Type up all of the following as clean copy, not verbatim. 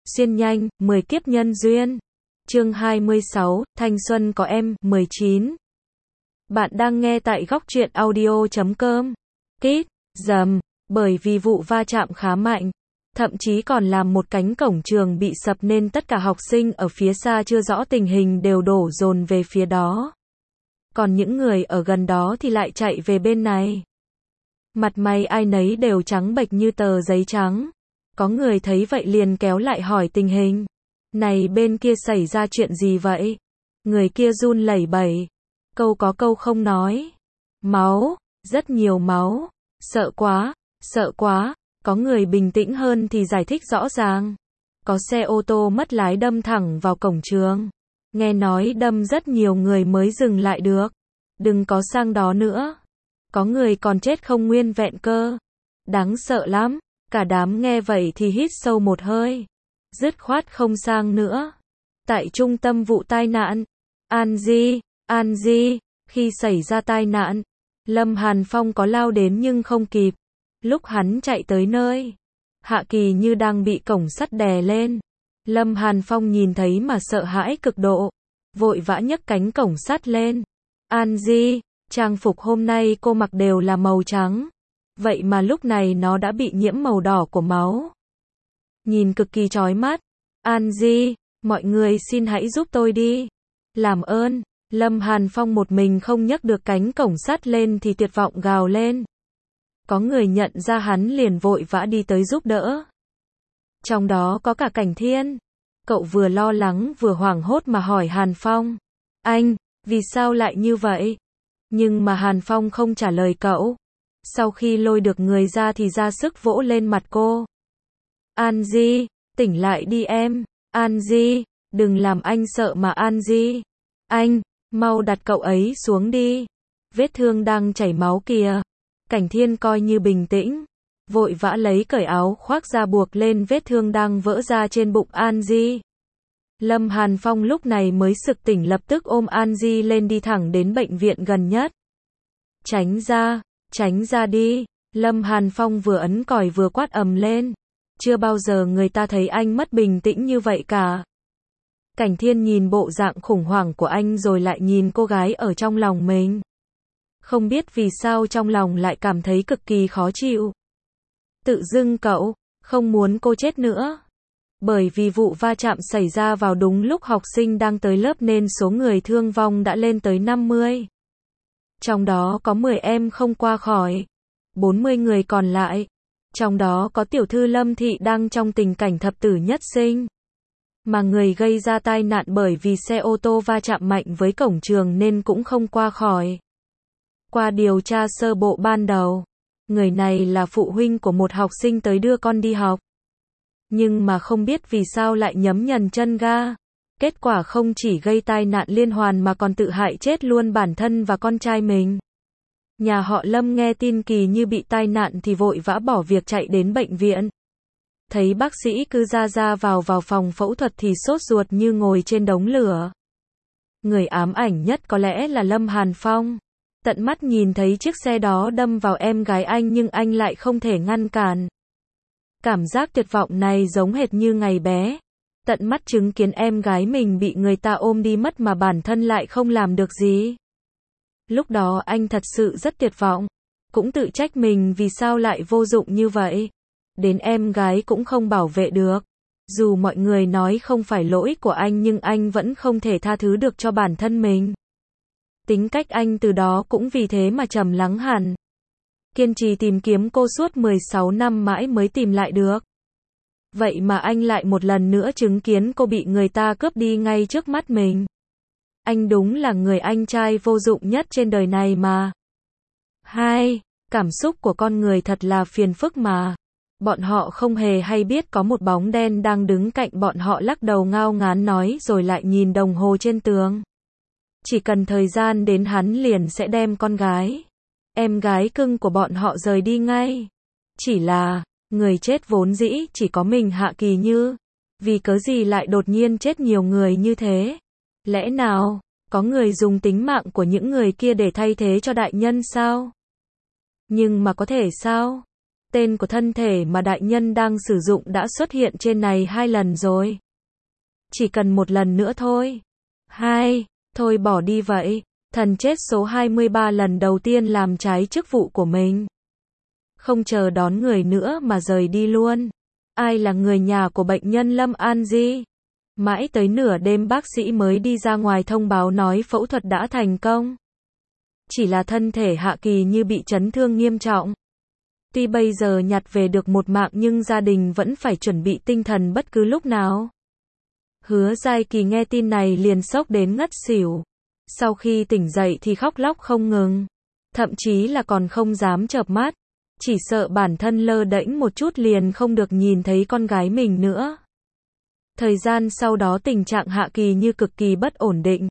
Xuyên nhanh, 10 kiếp nhân duyên. Chương 26, Thanh xuân có em, 19. Bạn đang nghe tại góc truyện audio.com. Kít, dầm, bởi vì vụ va chạm khá mạnh, thậm chí còn làm một cánh cổng trường bị sập nên tất cả học sinh ở phía xa chưa rõ tình hình đều đổ dồn về phía đó. Còn những người ở gần đó thì lại chạy về bên này. Mặt mày ai nấy đều trắng bệch như tờ giấy trắng. Có người thấy vậy liền kéo lại hỏi tình hình. Này bên kia xảy ra chuyện gì vậy? Người kia run lẩy bẩy. Câu có câu không nói. Máu, rất nhiều máu. Sợ quá, sợ quá. Có người bình tĩnh hơn thì giải thích rõ ràng. Có xe ô tô mất lái đâm thẳng vào cổng trường. Nghe nói đâm rất nhiều người mới dừng lại được. Đừng có sang đó nữa. Có người còn chết không nguyên vẹn cơ. Đáng sợ lắm. Cả đám nghe vậy thì hít sâu một hơi. Dứt khoát không sang nữa. Tại trung tâm vụ tai nạn, An Di, khi xảy ra tai nạn, Lâm Hàn Phong có lao đến nhưng không kịp. Lúc hắn chạy tới nơi, Hạ Kỳ như đang bị cổng sắt đè lên. Lâm Hàn Phong nhìn thấy mà sợ hãi cực độ, vội vã nhấc cánh cổng sắt lên. An Di, trang phục hôm nay cô mặc đều là màu trắng. Vậy mà lúc này nó đã bị nhiễm màu đỏ của máu. Nhìn cực kỳ chói mắt. An Di, mọi người xin hãy giúp tôi đi. Làm ơn. Lâm Hàn Phong một mình không nhấc được cánh cổng sắt lên thì tuyệt vọng gào lên. Có người nhận ra hắn liền vội vã đi tới giúp đỡ. Trong đó có cả Cảnh Thiên. Cậu vừa lo lắng vừa hoảng hốt mà hỏi Hàn Phong. Anh, vì sao lại như vậy? Nhưng mà Hàn Phong không trả lời cậu. Sau khi lôi được người ra thì ra sức vỗ lên mặt cô. An Di, tỉnh lại đi em. An Di, đừng làm anh sợ mà An Di. Anh, mau đặt cậu ấy xuống đi. Vết thương đang chảy máu kìa. Cảnh Thiên coi như bình tĩnh. Vội vã lấy cởi áo khoác ra buộc lên vết thương đang vỡ ra trên bụng An Di. Lâm Hàn Phong lúc này mới sực tỉnh lập tức ôm An Di lên đi thẳng đến bệnh viện gần nhất. Tránh ra đi. Lâm Hàn Phong vừa ấn còi vừa quát ầm lên. Chưa bao giờ người ta thấy anh mất bình tĩnh như vậy cả. Cảnh Thiên nhìn bộ dạng khủng hoảng của anh rồi lại nhìn cô gái ở trong lòng mình. Không biết vì sao trong lòng lại cảm thấy cực kỳ khó chịu. Tự dưng cậu không muốn cô chết nữa. Bởi vì vụ va chạm xảy ra vào đúng lúc học sinh đang tới lớp nên số người thương vong đã lên tới 50. Trong đó có 10 em không qua khỏi. 40 người còn lại. Trong đó có tiểu thư Lâm Thị đang trong tình cảnh thập tử nhất sinh. Mà người gây ra tai nạn bởi vì xe ô tô va chạm mạnh với cổng trường nên cũng không qua khỏi. Qua điều tra sơ bộ ban đầu, người này là phụ huynh của một học sinh tới đưa con đi học. Nhưng mà không biết vì sao lại nhấm nhần chân ga. Kết quả không chỉ gây tai nạn liên hoàn mà còn tự hại chết luôn bản thân và con trai mình. Nhà họ Lâm nghe tin Kỳ như bị tai nạn thì vội vã bỏ việc chạy đến bệnh viện. Thấy bác sĩ cứ ra vào phòng phẫu thuật thì sốt ruột như ngồi trên đống lửa. Người ám ảnh nhất có lẽ là Lâm Hàn Phong. Tận mắt nhìn thấy chiếc xe đó đâm vào em gái anh nhưng anh lại không thể ngăn cản. Cảm giác tuyệt vọng này giống hệt như ngày bé. Tận mắt chứng kiến em gái mình bị người ta ôm đi mất mà bản thân lại không làm được gì. Lúc đó anh thật sự rất tuyệt vọng. Cũng tự trách mình vì sao lại vô dụng như vậy. Đến em gái cũng không bảo vệ được. Dù mọi người nói không phải lỗi của anh nhưng anh vẫn không thể tha thứ được cho bản thân mình. Tính cách anh từ đó cũng vì thế mà trầm lắng hẳn. Kiên trì tìm kiếm cô suốt 16 năm mãi mới tìm lại được. Vậy mà anh lại một lần nữa chứng kiến cô bị người ta cướp đi ngay trước mắt mình. Anh đúng là người anh trai vô dụng nhất trên đời này mà. Cảm xúc của con người thật là phiền phức mà. Bọn họ không hề hay biết có một bóng đen đang đứng cạnh bọn họ lắc đầu ngao ngán nói rồi lại nhìn đồng hồ trên tường. Chỉ cần thời gian đến hắn liền sẽ đem con gái, em gái cưng của bọn họ rời đi ngay. Chỉ là, người chết vốn dĩ chỉ có mình Hạ Kỳ Như. Vì cớ gì lại đột nhiên chết nhiều người như thế? Lẽ nào, có người dùng tính mạng của những người kia để thay thế cho đại nhân sao? Nhưng mà có thể sao? Tên của thân thể mà đại nhân đang sử dụng đã xuất hiện trên này 2 lần rồi. Chỉ cần một lần nữa thôi. Thôi bỏ đi vậy. Thần chết số 23 lần đầu tiên làm trái chức vụ của mình. Không chờ đón người nữa mà rời đi luôn. Ai là người nhà của bệnh nhân Lâm An Di? Mãi tới nửa đêm bác sĩ mới đi ra ngoài thông báo nói phẫu thuật đã thành công. Chỉ là thân thể Hạ Kỳ như bị chấn thương nghiêm trọng. Tuy bây giờ nhặt về được một mạng nhưng gia đình vẫn phải chuẩn bị tinh thần bất cứ lúc nào. Hứa Giai Kỳ nghe tin này liền sốc đến ngất xỉu. Sau khi tỉnh dậy thì khóc lóc không ngừng. Thậm chí là còn không dám chợp mắt. Chỉ sợ bản thân lơ đễnh một chút liền không được nhìn thấy con gái mình nữa. Thời gian sau đó tình trạng Hạ Kỳ như cực kỳ bất ổn định.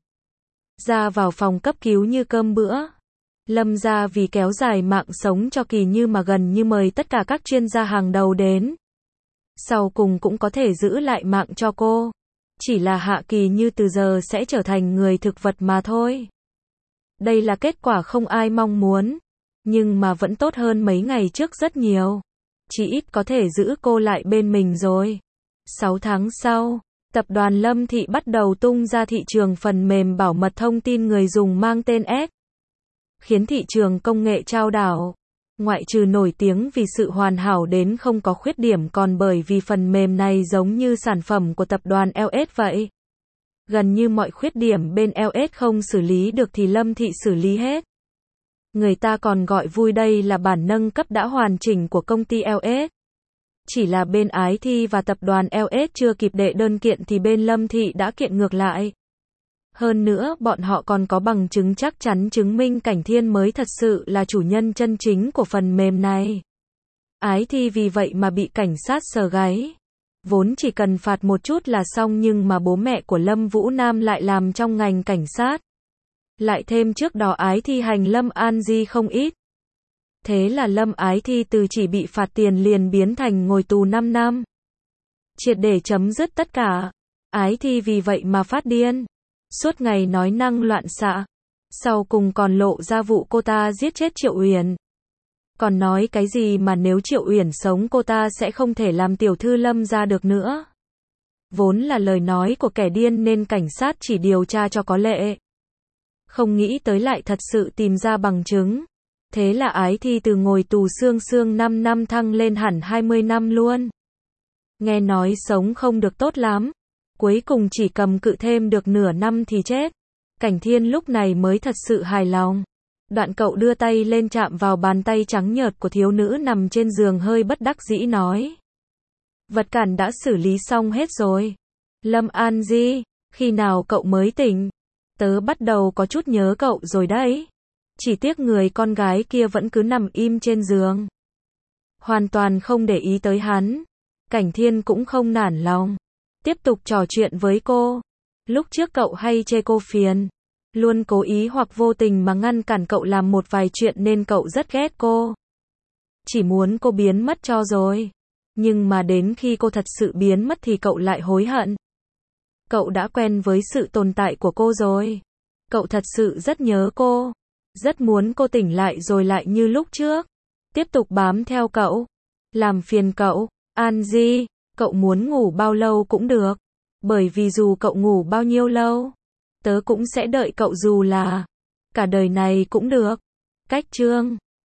Ra vào phòng cấp cứu như cơm bữa. Lâm gia vì kéo dài mạng sống cho Kỳ Như mà gần như mời tất cả các chuyên gia hàng đầu đến. Sau cùng cũng có thể giữ lại mạng cho cô. Chỉ là Hạ Kỳ Như từ giờ sẽ trở thành người thực vật mà thôi. Đây là kết quả không ai mong muốn. Nhưng mà vẫn tốt hơn mấy ngày trước rất nhiều. Chỉ ít có thể giữ cô lại bên mình rồi. 6 tháng sau, tập đoàn Lâm Thị bắt đầu tung ra thị trường phần mềm bảo mật thông tin người dùng mang tên S. Khiến thị trường công nghệ chao đảo. Ngoại trừ nổi tiếng vì sự hoàn hảo đến không có khuyết điểm còn bởi vì phần mềm này giống như sản phẩm của tập đoàn LS vậy. Gần như mọi khuyết điểm bên LS không xử lý được thì Lâm Thị xử lý hết. Người ta còn gọi vui đây là bản nâng cấp đã hoàn chỉnh của công ty LS. Chỉ là bên Ái Thi và tập đoàn LS chưa kịp đệ đơn kiện thì bên Lâm Thị đã kiện ngược lại. Hơn nữa, bọn họ còn có bằng chứng chắc chắn chứng minh Cảnh Thiên mới thật sự là chủ nhân chân chính của phần mềm này. Ái Thi vì vậy mà bị cảnh sát sờ gáy. Vốn chỉ cần phạt một chút là xong nhưng mà bố mẹ của Lâm Vũ Nam lại làm trong ngành cảnh sát. Lại thêm trước đó Ái Thi hành Lâm An Di không ít. Thế là Lâm Ái Thi từ chỉ bị phạt tiền liền biến thành ngồi tù 5 năm. Triệt để chấm dứt tất cả. Ái Thi vì vậy mà phát điên. Suốt ngày nói năng loạn xạ. Sau cùng còn lộ ra vụ cô ta giết chết Triệu Uyển. Còn nói cái gì mà nếu Triệu Uyển sống cô ta sẽ không thể làm tiểu thư Lâm gia được nữa. Vốn là lời nói của kẻ điên nên cảnh sát chỉ điều tra cho có lệ. Không nghĩ tới lại thật sự tìm ra bằng chứng. Thế là Ái Thi từ ngồi tù xương 5 năm thăng lên hẳn 20 năm luôn. Nghe nói sống không được tốt lắm. Cuối cùng chỉ cầm cự thêm được nửa năm thì chết. Cảnh Thiên lúc này mới thật sự hài lòng. Đoạn cậu đưa tay lên chạm vào bàn tay trắng nhợt của thiếu nữ nằm trên giường hơi bất đắc dĩ nói. Vật cản đã xử lý xong hết rồi. Lâm An Di, khi nào cậu mới tỉnh? Tớ bắt đầu có chút nhớ cậu rồi đấy. Chỉ tiếc người con gái kia vẫn cứ nằm im trên giường. Hoàn toàn không để ý tới hắn. Cảnh Thiên cũng không nản lòng. Tiếp tục trò chuyện với cô. Lúc trước cậu hay chê cô phiền. Luôn cố ý hoặc vô tình mà ngăn cản cậu làm một vài chuyện nên cậu rất ghét cô. Chỉ muốn cô biến mất cho rồi. Nhưng mà đến khi cô thật sự biến mất thì cậu lại hối hận. Cậu đã quen với sự tồn tại của cô rồi. Cậu thật sự rất nhớ cô. Rất muốn cô tỉnh lại rồi lại như lúc trước. Tiếp tục bám theo cậu. Làm phiền cậu. An Di, cậu muốn ngủ bao lâu cũng được. Bởi vì dù cậu ngủ bao nhiêu lâu, tớ cũng sẽ đợi cậu dù là cả đời này cũng được. Cách chương